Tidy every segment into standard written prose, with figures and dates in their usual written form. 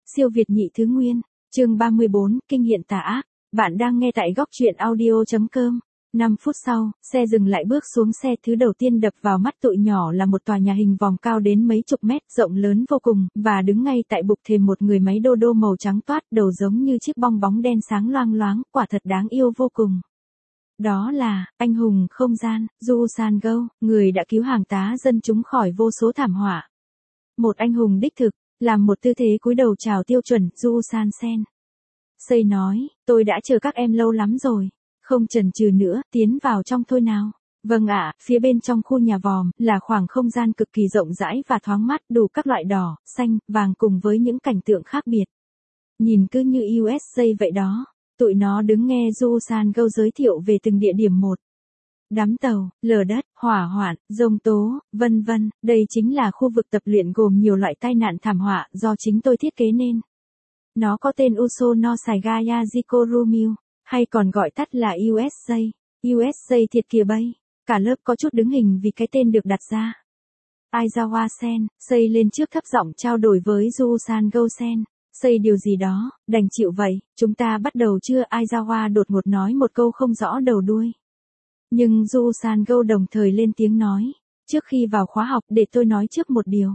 Siêu Việt nhị thứ nguyên, chương 34, kinh hiện tà ác. Bạn đang nghe tại góc truyện audio.com. 5 phút sau, xe dừng lại, bước xuống xe, thứ đầu tiên đập vào mắt tụi nhỏ là một tòa nhà hình vòm cao đến mấy chục mét, rộng lớn vô cùng, và đứng ngay tại bục thềm một người máy đô đô màu trắng toát, đầu giống như chiếc bong bóng đen sáng loang loáng, quả thật đáng yêu vô cùng. Đó là anh hùng không gian, Yu San Go, người đã cứu hàng tá dân chúng khỏi vô số thảm họa. Một anh hùng đích thực, làm một tư thế cúi đầu chào tiêu chuẩn, Yu San Sen. Xây nói, tôi đã chờ các em lâu lắm rồi. Không chần chừ nữa, tiến vào trong thôi nào. Vâng ạ, phía bên trong khu nhà vòm, là khoảng không gian cực kỳ rộng rãi và thoáng mát, đủ các loại đỏ, xanh, vàng cùng với những cảnh tượng khác biệt. Nhìn cứ như USA vậy đó. Tụi nó đứng nghe Yu San Go giới thiệu về từng địa điểm một. Đám tàu, lở đất, hỏa hoạn, giông tố, vân vân, đây chính là khu vực tập luyện gồm nhiều loại tai nạn thảm họa do chính tôi thiết kế nên. Nó có tên Uso no Saigaya Jikorumiu, hay còn gọi tắt là USA. USA thiệt kìa bay. Cả lớp có chút đứng hình vì cái tên được đặt ra. Aizawa Sen, xây lên trước thấp giọng trao đổi với Yu San Go Sen. Xây điều gì đó, đành chịu vậy, chúng ta bắt đầu chưa? Aizawa đột ngột nói một câu không rõ đầu đuôi. Nhưng Yu San Go đồng thời lên tiếng nói, trước khi vào khóa học để tôi nói trước một điều.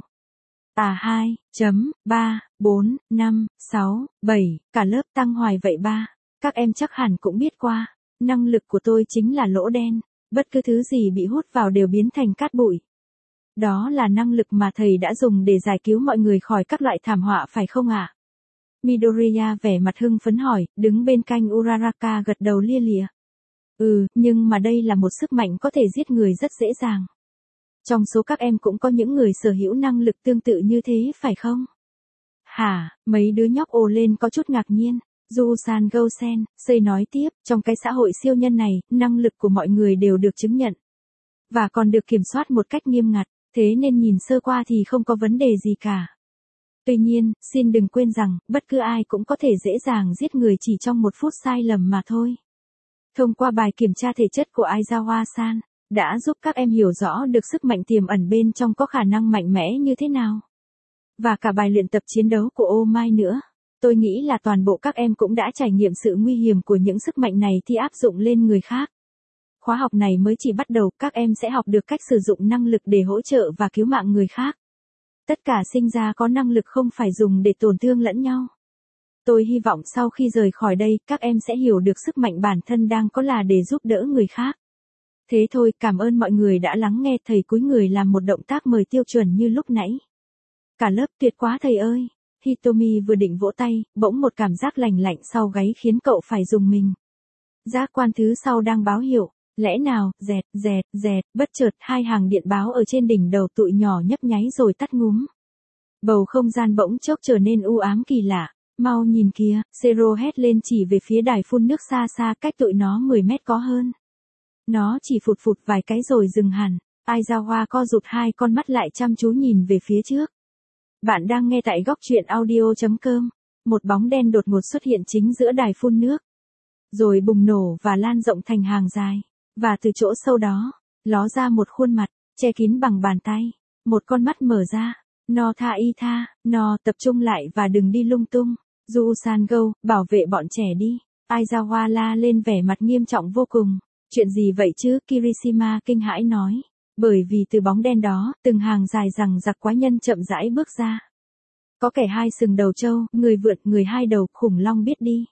2, 3, 4, 5, 6, 7, cả lớp tăng hoài vậy ba. Các em chắc hẳn cũng biết qua, năng lực của tôi chính là lỗ đen, bất cứ thứ gì bị hút vào đều biến thành cát bụi. Đó là năng lực mà thầy đã dùng để giải cứu mọi người khỏi các loại thảm họa phải không ạ? Midoriya vẻ mặt hưng phấn hỏi, đứng bên cạnh Uraraka gật đầu lia lịa. Nhưng mà đây là một sức mạnh có thể giết người rất dễ dàng. Trong số các em cũng có những người sở hữu năng lực tương tự như thế phải không? Hả, mấy đứa nhóc ồ lên có chút ngạc nhiên. Yu San Go Sen, Xây nói tiếp, trong cái xã hội siêu nhân này, năng lực của mọi người đều được chứng nhận. Và còn được kiểm soát một cách nghiêm ngặt, thế nên nhìn sơ qua thì không có vấn đề gì cả. Tuy nhiên, xin đừng quên rằng, bất cứ ai cũng có thể dễ dàng giết người chỉ trong một phút sai lầm mà thôi. Thông qua bài kiểm tra thể chất của Aizawa-san, đã giúp các em hiểu rõ được sức mạnh tiềm ẩn bên trong có khả năng mạnh mẽ như thế nào. Và cả bài luyện tập chiến đấu của Oh My nữa. Tôi nghĩ là toàn bộ các em cũng đã trải nghiệm sự nguy hiểm của những sức mạnh này khi áp dụng lên người khác. Khóa học này mới chỉ bắt đầu, các em sẽ học được cách sử dụng năng lực để hỗ trợ và cứu mạng người khác. Tất cả sinh ra có năng lực không phải dùng để tổn thương lẫn nhau. Tôi hy vọng sau khi rời khỏi đây, các em sẽ hiểu được sức mạnh bản thân đang có là để giúp đỡ người khác. Thế thôi, cảm ơn mọi người đã lắng nghe. Thầy cúi người làm một động tác mời tiêu chuẩn như lúc nãy. Cả lớp tuyệt quá thầy ơi. Hitomi vừa định vỗ tay, bỗng một cảm giác lành lạnh sau gáy khiến cậu phải rùng mình. Giác quan thứ sau đang báo hiệu, lẽ nào, dẹt, bất chợt hai hàng điện báo ở trên đỉnh đầu tụi nhỏ nhấp nháy rồi tắt ngúm. Bầu không gian bỗng chốc trở nên u ám kỳ lạ. Mau nhìn kìa, Zero hét lên chỉ về phía đài phun nước xa xa cách tụi nó 10 mét có hơn. Nó chỉ phụt vài cái rồi dừng hẳn. Aizawa co rụt hai con mắt lại chăm chú nhìn về phía trước. Bạn đang nghe tại góc truyện audio.com. Một bóng đen đột ngột xuất hiện chính giữa đài phun nước. Rồi bùng nổ và lan rộng thành hàng dài. Và từ chỗ sâu đó, ló ra một khuôn mặt, che kín bằng bàn tay. Một con mắt mở ra. No tha, tập trung lại và đừng đi lung tung. Yu San Go, bảo vệ bọn trẻ đi. Aizawa la lên vẻ mặt nghiêm trọng vô cùng. Chuyện gì vậy chứ? Kirishima kinh hãi nói. Bởi vì từ bóng đen đó, từng hàng dài rằng giặc quái nhân chậm rãi bước ra. Có kẻ hai sừng đầu trâu, người vượn, người hai đầu, khủng long biết đi.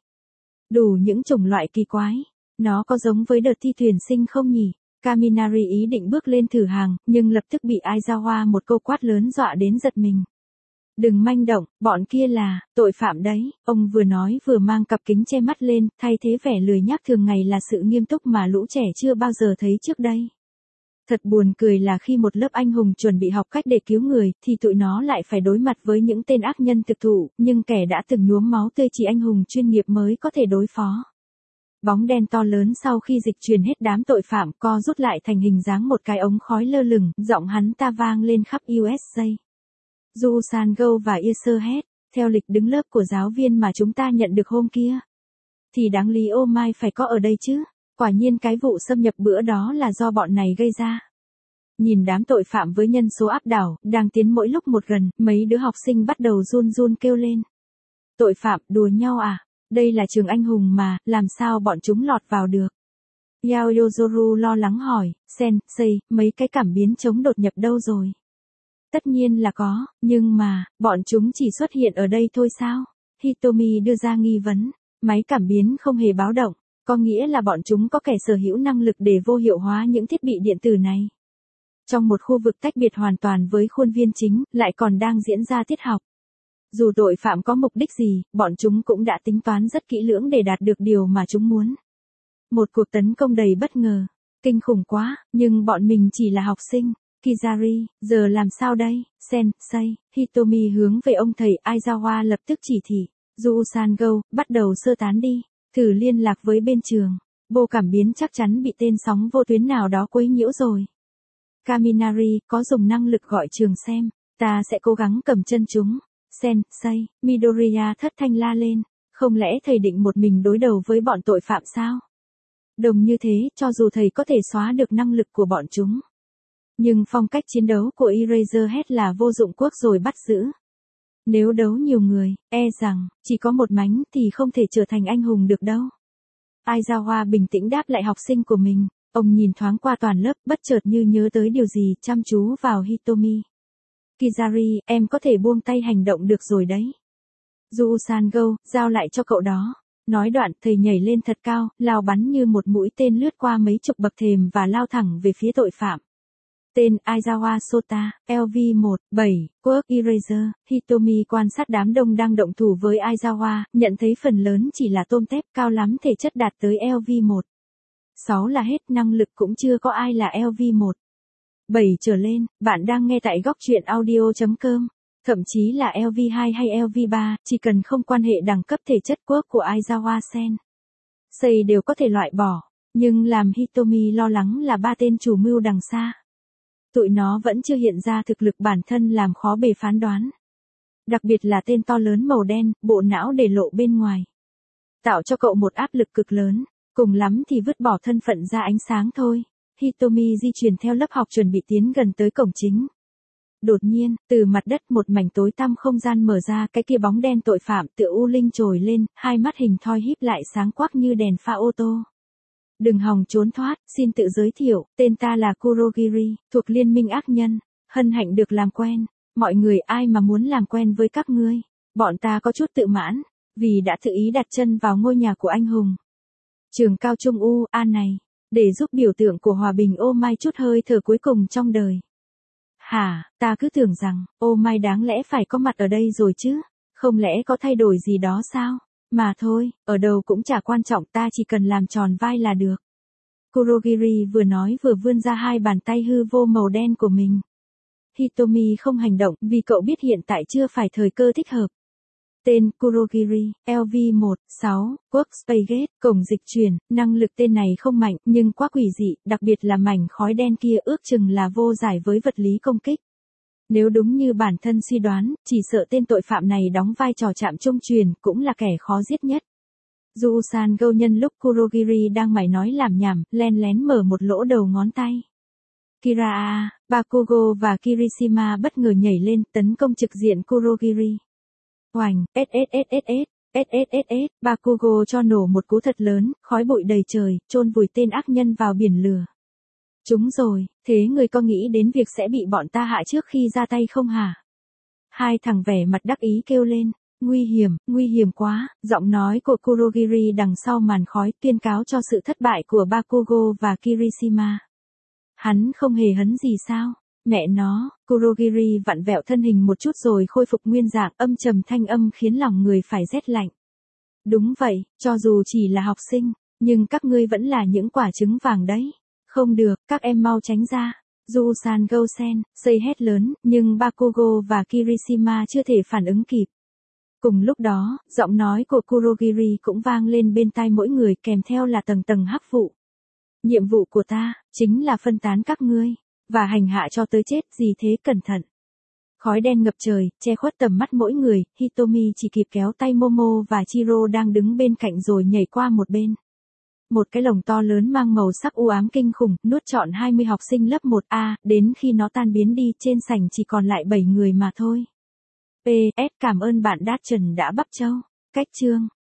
Đủ những chủng loại kỳ quái. Nó có giống với đợt thi tuyển sinh không nhỉ? Kaminari ý định bước lên thử hàng, nhưng lập tức bị Aizawa một câu quát lớn dọa đến giật mình. Đừng manh động, bọn kia là tội phạm đấy. Ông vừa nói vừa mang cặp kính che mắt lên, thay thế vẻ lười nhác thường ngày là sự nghiêm túc mà lũ trẻ chưa bao giờ thấy trước đây. Thật buồn cười là khi một lớp anh hùng chuẩn bị học cách để cứu người, thì tụi nó lại phải đối mặt với những tên ác nhân thực thụ, nhưng kẻ đã từng nhuốm máu tươi chỉ anh hùng chuyên nghiệp mới có thể đối phó. Bóng đen to lớn sau khi dịch truyền hết đám tội phạm co rút lại thành hình dáng một cái ống khói lơ lửng, giọng hắn ta vang lên khắp USA. Yu San Go và Iser hét, theo lịch đứng lớp của giáo viên mà chúng ta nhận được hôm kia. Thì đáng lý Oh My phải có ở đây chứ. Quả nhiên cái vụ xâm nhập bữa đó là do bọn này gây ra. Nhìn đám tội phạm với nhân số áp đảo, đang tiến mỗi lúc một gần, mấy đứa học sinh bắt đầu run run kêu lên. Tội phạm, đùa nhau à? Đây là trường anh hùng mà, làm sao bọn chúng lọt vào được? Yaoyozoru lo lắng hỏi, Sensei, mấy cái cảm biến chống đột nhập đâu rồi? Tất nhiên là có, nhưng mà, bọn chúng chỉ xuất hiện ở đây thôi sao? Hitomi đưa ra nghi vấn, máy cảm biến không hề báo động, có nghĩa là bọn chúng có kẻ sở hữu năng lực để vô hiệu hóa những thiết bị điện tử này. Trong một khu vực tách biệt hoàn toàn với khuôn viên chính, lại còn đang diễn ra tiết học. Dù tội phạm có mục đích gì, bọn chúng cũng đã tính toán rất kỹ lưỡng để đạt được điều mà chúng muốn. Một cuộc tấn công đầy bất ngờ, kinh khủng quá, nhưng bọn mình chỉ là học sinh. Kizari, giờ làm sao đây? Sensei, Hitomi hướng về ông thầy Aizawa lập tức chỉ thị. Juusan-go, bắt đầu sơ tán đi, thử liên lạc với bên trường. Bộ cảm biến chắc chắn bị tên sóng vô tuyến nào đó quấy nhiễu rồi. Kaminari, có dùng năng lực gọi trường xem, ta sẽ cố gắng cầm chân chúng. Sensei, Midoriya thất thanh la lên, không lẽ thầy định một mình đối đầu với bọn tội phạm sao? Đồng như thế, cho dù thầy có thể xóa được năng lực của bọn chúng. Nhưng phong cách chiến đấu của Eraserhead là vô dụng quốc rồi bắt giữ. Nếu đấu nhiều người, e rằng, chỉ có một mánh thì không thể trở thành anh hùng được đâu. Aizawa bình tĩnh đáp lại học sinh của mình, ông nhìn thoáng qua toàn lớp, bất chợt như nhớ tới điều gì, chăm chú vào Hitomi. Kizari, em có thể buông tay hành động được rồi đấy. Juusan-go, giao lại cho cậu đó. Nói đoạn, thầy nhảy lên thật cao, lao bắn như một mũi tên lướt qua mấy chục bậc thềm và lao thẳng về phía tội phạm. Tên Aizawa Sota, LV1, 7, Work Eraser, Hitomi quan sát đám đông đang động thủ với Aizawa, nhận thấy phần lớn chỉ là tôm tép, cao lắm thể chất đạt tới LV1. 6 là hết, năng lực cũng chưa có ai là LV1. 7 trở lên, bạn đang nghe tại góc truyện audio.com. Thậm chí là LV2 hay LV3, chỉ cần không quan hệ đẳng cấp thể chất quốc của Aizawa Sensei đều có thể loại bỏ. Nhưng làm Hitomi lo lắng là ba tên chủ mưu đằng xa. Tụi nó vẫn chưa hiện ra thực lực bản thân làm khó bề phán đoán. Đặc biệt là tên to lớn màu đen, bộ não để lộ bên ngoài. Tạo cho cậu một áp lực cực lớn, cùng lắm thì vứt bỏ thân phận ra ánh sáng thôi. Hitomi di chuyển theo lớp học chuẩn bị tiến gần tới cổng chính. Đột nhiên, từ mặt đất một mảnh tối tăm không gian mở ra, cái kia bóng đen tội phạm tựa u linh trồi lên, hai mắt hình thoi híp lại sáng quắc như đèn pha ô tô. Đừng hòng trốn thoát, xin tự giới thiệu, tên ta là Kurogiri, thuộc Liên minh ác nhân, hân hạnh được làm quen. Mọi người ai mà muốn làm quen với các ngươi, bọn ta có chút tự mãn, vì đã tự ý đặt chân vào ngôi nhà của anh hùng. Trường cao trung UA này, để giúp biểu tượng của hòa bình ô mai chút hơi thở cuối cùng trong đời. Hả, ta cứ tưởng rằng, ô mai đáng lẽ phải có mặt ở đây rồi chứ, không lẽ có thay đổi gì đó sao? Mà thôi, ở đâu cũng chả quan trọng, ta chỉ cần làm tròn vai là được. Kurogiri vừa nói vừa vươn ra hai bàn tay hư vô màu đen của mình. Hitomi không hành động vì cậu biết hiện tại chưa phải thời cơ thích hợp. Tên Kurogiri, LV1, 6, Workspace Gate, cổng dịch chuyển, năng lực tên này không mạnh nhưng quá quỷ dị, đặc biệt là mảnh khói đen kia ước chừng là vô giải với vật lý công kích. Nếu đúng như bản thân suy đoán, chỉ sợ tên tội phạm này đóng vai trò chạm trung truyền cũng là kẻ khó giết nhất. Juusan-go nhân lúc Kurogiri đang mải nói làm nhảm, len lén mở một lỗ đầu ngón tay. Kiraa, Bakugo và Kirishima bất ngờ nhảy lên tấn công trực diện Kurogiri. Oành, SSSSS, Bakugo cho nổ một cú thật lớn, khói bụi đầy trời, chôn vùi tên ác nhân vào biển lửa. Chúng rồi, thế người có nghĩ đến việc sẽ bị bọn ta hạ trước khi ra tay không hả? Hai thằng vẻ mặt đắc ý kêu lên, nguy hiểm quá, giọng nói của Kurogiri đằng sau màn khói tuyên cáo cho sự thất bại của Bakugo và Kirishima. Hắn không hề hấn gì sao? Mẹ nó, Kurogiri vặn vẹo thân hình một chút rồi khôi phục nguyên dạng, âm trầm thanh âm khiến lòng người phải rét lạnh. Đúng vậy, cho dù chỉ là học sinh, nhưng các ngươi vẫn là những quả trứng vàng đấy. Không được, các em mau tránh ra. Juusan-go Sensei hét lớn, nhưng Bakugo và Kirishima chưa thể phản ứng kịp. Cùng lúc đó, giọng nói của Kurogiri cũng vang lên bên tai mỗi người kèm theo là tầng tầng hắc vụ. Nhiệm vụ của ta, chính là phân tán các ngươi, và hành hạ cho tới chết, gì thế cẩn thận. Khói đen ngập trời, che khuất tầm mắt mỗi người, Hitomi chỉ kịp kéo tay Momo và Chiro đang đứng bên cạnh rồi nhảy qua một bên. Một cái lồng to lớn mang màu sắc u ám kinh khủng, nuốt trọn 20 học sinh lớp 1A, đến khi nó tan biến đi, trên sảnh chỉ còn lại 7 người mà thôi. PS, cảm ơn bạn Đát Trần đã bắp châu. Cách chương